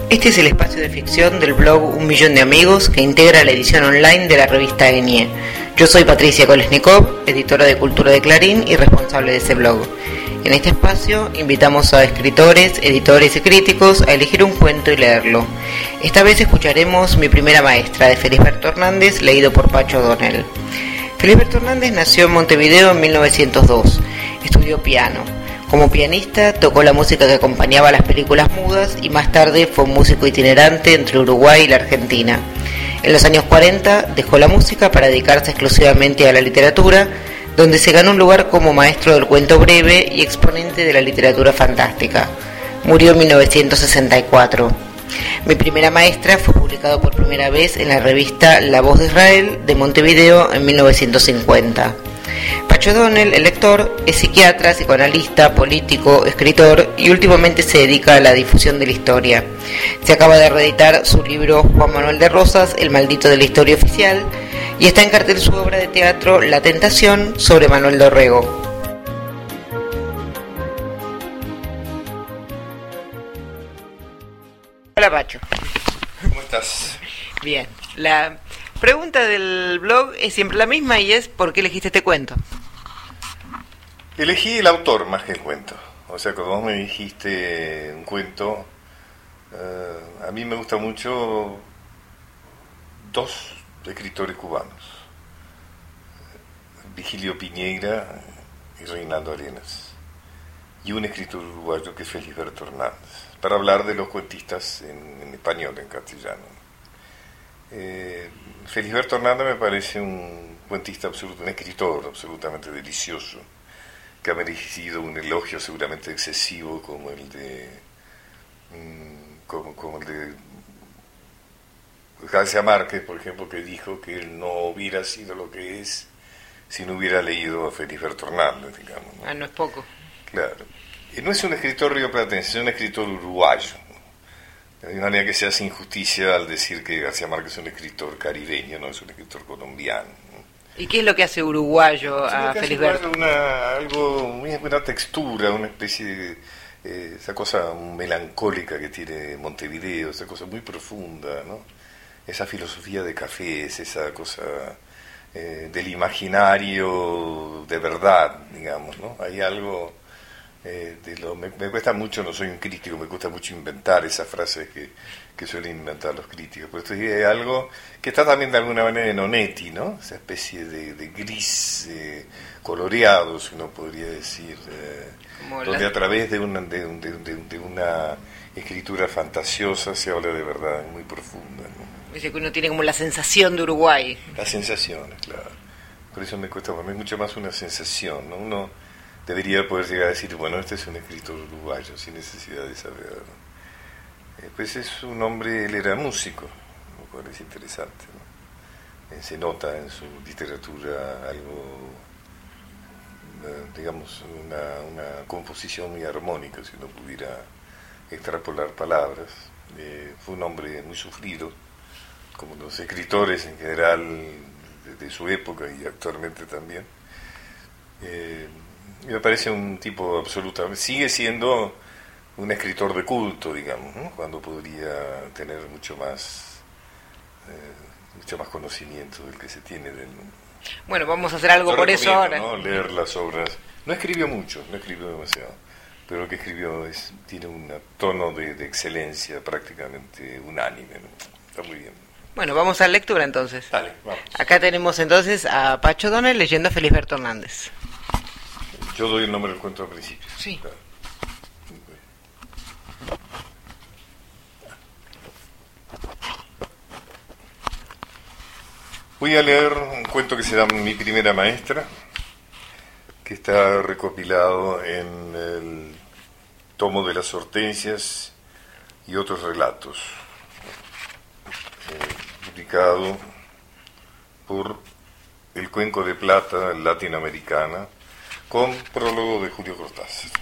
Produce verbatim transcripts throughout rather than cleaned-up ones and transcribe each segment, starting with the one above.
Este es el espacio de ficción del blog Un Millón de Amigos que integra la edición online de la revista Enie. Yo soy Patricia Kolesnikov, editora de Cultura de Clarín y responsable de ese blog. En este espacio invitamos a escritores, editores y críticos a elegir un cuento y leerlo. Esta vez escucharemos Mi primera maestra, de Felisberto Hernández, leído por Pacho O'Donnell. Felisberto Hernández nació en Montevideo en mil novecientos dos. Estudió piano. Como pianista, tocó la música que acompañaba las películas mudas y más tarde fue un músico itinerante entre Uruguay y la Argentina. En los años cuarenta dejó la música para dedicarse exclusivamente a la literatura, donde se ganó un lugar como maestro del cuento breve y exponente de la literatura fantástica. Murió en mil novecientos sesenta y cuatro. Mi primera maestra fue publicado por primera vez en la revista La Voz de Israel de Montevideo en mil novecientos cincuenta. Pacho O'Donnell, el lector, es psiquiatra, psicoanalista, político, escritor y últimamente se dedica a la difusión de la historia. Se acaba de reeditar su libro Juan Manuel de Rosas, El maldito de la historia oficial, y está en cartel su obra de teatro La tentación, sobre Manuel Dorrego. Hola Pacho. ¿Cómo estás? Bien. La pregunta del blog es siempre la misma y es ¿por qué elegiste este cuento? Elegí el autor más que el cuento. O sea, cuando vos me dijiste un cuento, uh, a mí me gusta mucho dos escritores cubanos, Vigilio Piñeira y Reinaldo Arenas, y un escritor uruguayo que es Felisberto Hernández, para hablar de los cuentistas en, en español, en castellano. Eh, Felisberto Hernández me parece un cuentista absoluto, un escritor absolutamente delicioso, que ha merecido un elogio seguramente excesivo como el de mmm, como, como el de García Márquez, por ejemplo, que dijo que él no hubiera sido lo que es si no hubiera leído a Felisberto Hernández, digamos, ¿no? Ah, no es poco. Claro. Y no es un escritor rioplatense, es un escritor uruguayo. De manera que se hace injusticia al decir que García Márquez es un escritor caribeño, no es un escritor colombiano. ¿Y qué es lo que hace uruguayo a Felisberto? Una, algo, una textura, una especie de eh, esa cosa melancólica que tiene Montevideo, esa cosa muy profunda, ¿no? Esa filosofía de cafés, esa cosa eh, del imaginario de verdad, digamos, ¿no? Hay algo eh, de lo, me, me cuesta mucho, no soy un crítico, me cuesta mucho inventar esas frases que, que suelen inventar los críticos, pero esto es algo que está también de alguna manera en Onetti, ¿no? Esa especie de, de gris eh, coloreado, si uno podría decir, eh, donde la... a través de una, de, de, de, de una escritura fantasiosa se habla de verdad muy profunda, ¿no? Dice que uno tiene como la sensación de Uruguay. Las sensaciones, claro. Por eso me cuesta, para mí es mucho más una sensación, ¿no? Uno debería poder llegar a decir, bueno, este es un escritor uruguayo, sin necesidad de saber, ¿no? Eh, pues es un hombre, él era músico, lo cual es interesante, ¿no? Eh, se nota en su literatura algo, eh, digamos, una, una composición muy armónica, si uno pudiera extrapolar palabras. Eh, fue un hombre muy sufrido, como los escritores en general de, de su época y actualmente también. Eh, me parece un tipo absolutamente, sigue siendo un escritor de culto, digamos, ¿no? Cuando podría tener mucho más eh, mucho más conocimiento del que se tiene del... Bueno, vamos a hacer algo Yo por eso ahora, ¿no? Leer las obras. No escribió mucho, no escribió demasiado, pero lo que escribió es, tiene un tono de, de excelencia prácticamente unánime, ¿no? Está muy bien. Bueno, vamos a la lectura entonces. Dale, vamos. Acá tenemos entonces a Pacho O'Donnell leyendo a Felisberto Hernández. Yo doy el nombre del cuento al principio. Sí. Claro. Voy a leer un cuento que se llama Mi primera maestra, que está recopilado en el tomo de las Hortensias y otros relatos, eh, publicado por El Cuenco de Plata Latinoamericana, con prólogo de Julio Cortázar.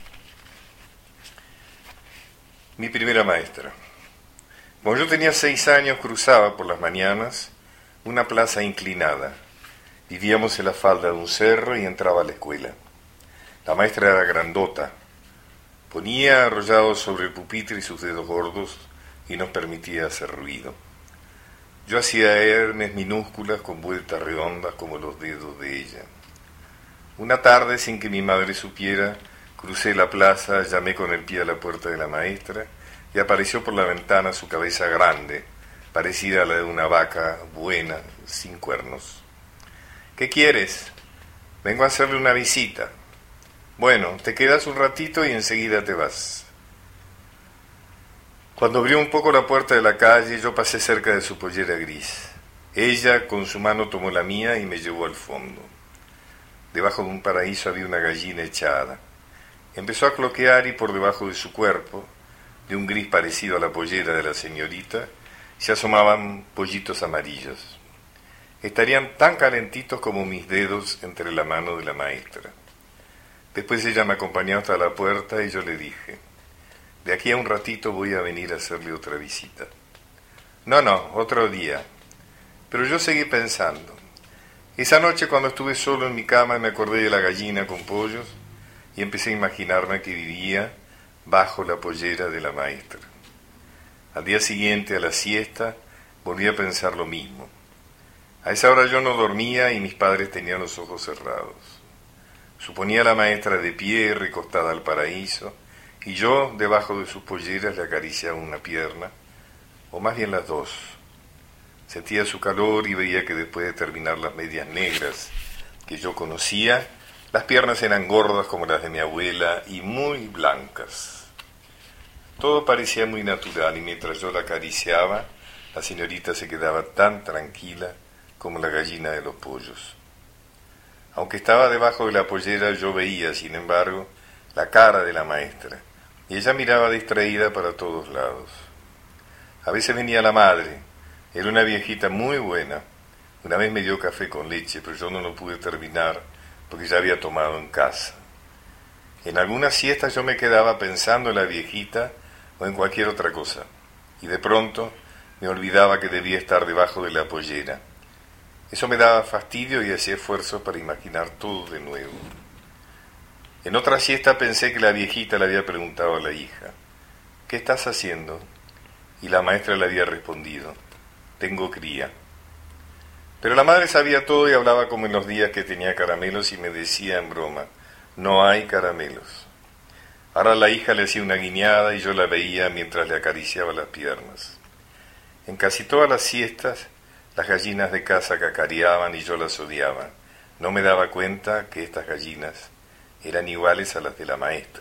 Mi primera maestra. Cuando yo tenía seis años cruzaba por las mañanas una plaza inclinada. Vivíamos en la falda de un cerro y entraba a la escuela. La maestra era grandota. Ponía arrollados sobre el pupitre y sus dedos gordos y nos permitía hacer ruido. Yo hacía hermes minúsculas con vueltas redondas como los dedos de ella. Una tarde, sin que mi madre supiera, crucé la plaza, llamé con el pie a la puerta de la maestra y apareció por la ventana su cabeza grande, parecida a la de una vaca buena, sin cuernos. ¿Qué quieres? Vengo a hacerle una visita. Bueno, te quedas un ratito y enseguida te vas. Cuando abrió un poco la puerta de la calle, yo pasé cerca de su pollera gris. Ella, con su mano, tomó la mía y me llevó al fondo. Debajo de un paraíso había una gallina echada. Empezó a cloquear y por debajo de su cuerpo, de un gris parecido a la pollera de la señorita, se asomaban pollitos amarillos. Estarían tan calentitos como mis dedos entre la mano de la maestra. Después ella me acompañó hasta la puerta y yo le dije: de aquí a un ratito voy a venir a hacerle otra visita. No, no, otro día. Pero yo seguí pensando. Esa noche, cuando estuve solo en mi cama, me acordé de la gallina con pollos y empecé a imaginarme que vivía bajo la pollera de la maestra. Al día siguiente, a la siesta, volví a pensar lo mismo. A esa hora yo no dormía y mis padres tenían los ojos cerrados. Suponía a la maestra de pie, recostada al paraíso, y yo, debajo de sus polleras, le acariciaba una pierna, o más bien las dos. Sentía su calor y veía que después de terminar las medias negras que yo conocía, las piernas eran gordas como las de mi abuela y muy blancas. Todo parecía muy natural y mientras yo la acariciaba, la señorita se quedaba tan tranquila como la gallina de los pollos. Aunque estaba debajo de la pollera, yo veía, sin embargo, la cara de la maestra, y ella miraba distraída para todos lados. A veces venía la madre, era una viejita muy buena. Una vez me dio café con leche, pero yo no lo pude terminar porque ya había tomado en casa. En algunas siestas yo me quedaba pensando en la viejita o en cualquier otra cosa, y de pronto me olvidaba que debía estar debajo de la pollera. Eso me daba fastidio y hacía esfuerzos para imaginar todo de nuevo. En otra siesta pensé que la viejita le había preguntado a la hija: ¿qué estás haciendo? Y la maestra le había respondido: tengo cría. Pero la madre sabía todo y hablaba como en los días que tenía caramelos y me decía en broma: no hay caramelos. Ahora la hija le hacía una guiñada y yo la veía mientras le acariciaba las piernas. En casi todas las siestas, las gallinas de casa cacareaban y yo las odiaba. No me daba cuenta que estas gallinas eran iguales a las de la maestra.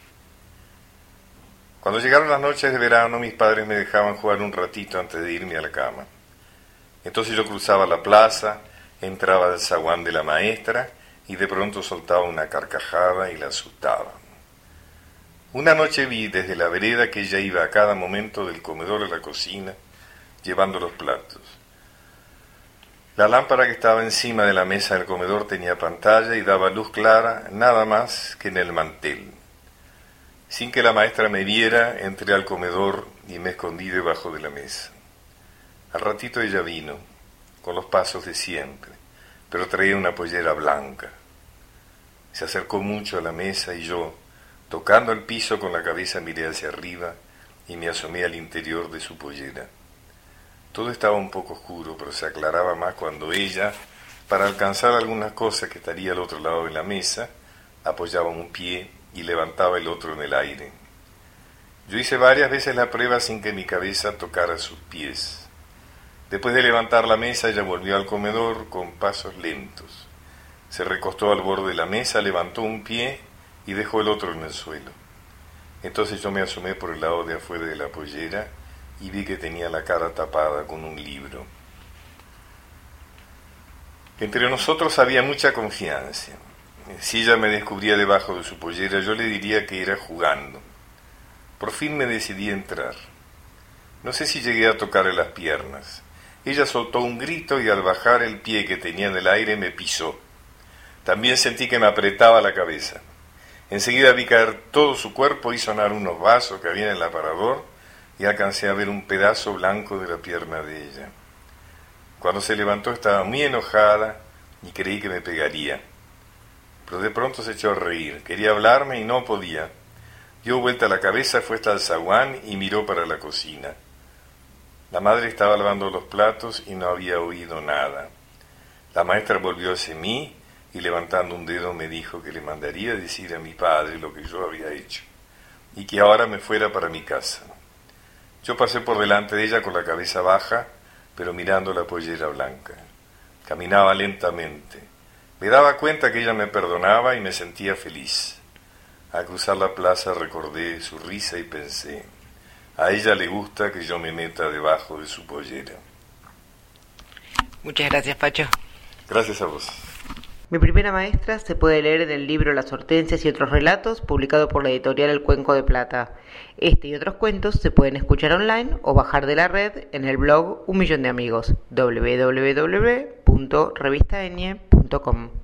Cuando llegaron las noches de verano, mis padres me dejaban jugar un ratito antes de irme a la cama. Entonces yo cruzaba la plaza, entraba al zaguán de la maestra y de pronto soltaba una carcajada y la asustaba. Una noche vi desde la vereda que ella iba a cada momento del comedor a la cocina, llevando los platos. La lámpara que estaba encima de la mesa del comedor tenía pantalla y daba luz clara nada más que en el mantel. Sin que la maestra me viera, entré al comedor y me escondí debajo de la mesa. Al ratito ella vino, con los pasos de siempre, pero traía una pollera blanca. Se acercó mucho a la mesa y yo, tocando el piso con la cabeza, miré hacia arriba y me asomé al interior de su pollera. Todo estaba un poco oscuro, pero se aclaraba más cuando ella, para alcanzar algunas cosas que estaría al otro lado de la mesa, apoyaba un pie y levantaba el otro en el aire. Yo hice varias veces la prueba sin que mi cabeza tocara sus pies. Después de levantar la mesa, ella volvió al comedor con pasos lentos. Se recostó al borde de la mesa, levantó un pie y dejó el otro en el suelo. Entonces yo me asomé por el lado de afuera de la pollera y vi que tenía la cara tapada con un libro. Entre nosotros había mucha confianza. Si ella me descubría debajo de su pollera, yo le diría que era jugando. Por fin me decidí a entrar. No sé si llegué a tocarle las piernas. Ella soltó un grito y al bajar el pie que tenía en el aire me pisó. También sentí que me apretaba la cabeza. Enseguida vi caer todo su cuerpo y sonar unos vasos que había en el aparador y alcancé a ver un pedazo blanco de la pierna de ella. Cuando se levantó estaba muy enojada y creí que me pegaría. Pero de pronto se echó a reír. Quería hablarme y no podía. Dio vuelta la cabeza, fue hasta el zaguán y miró para la cocina. La madre estaba lavando los platos y no había oído nada. La maestra volvió hacia mí y levantando un dedo me dijo que le mandaría decir a mi padre lo que yo había hecho y que ahora me fuera para mi casa. Yo pasé por delante de ella con la cabeza baja, pero mirando la pollera blanca. Caminaba lentamente. Me daba cuenta que ella me perdonaba y me sentía feliz. Al cruzar la plaza recordé su risa y pensé, a ella le gusta que yo me meta debajo de su pollera. Muchas gracias, Pacho. Gracias a vos. Mi primera maestra se puede leer en el libro Las Hortensias y otros relatos, publicado por la editorial El Cuenco de Plata. Este y otros cuentos se pueden escuchar online o bajar de la red en el blog Un Millón de Amigos, doble u doble u doble u punto revista enie punto com.